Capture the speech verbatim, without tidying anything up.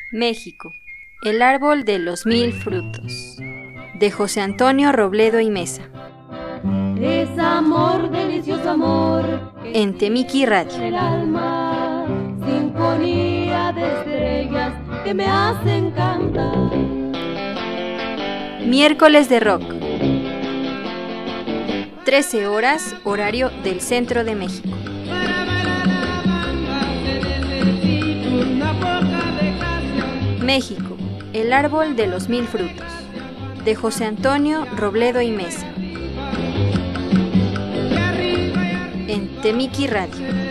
México, el árbol de los mil frutos, de José Antonio Robledo y Mesa. Es amor, delicioso amor, en Temiki Radio. el alma, sinfonía de estrellas que me hacen cantar. Miércoles de rock, trece horas, horario del centro de México. México, el árbol de los mil frutos, de José Antonio Robledo y Mesa, en Temiki Radio.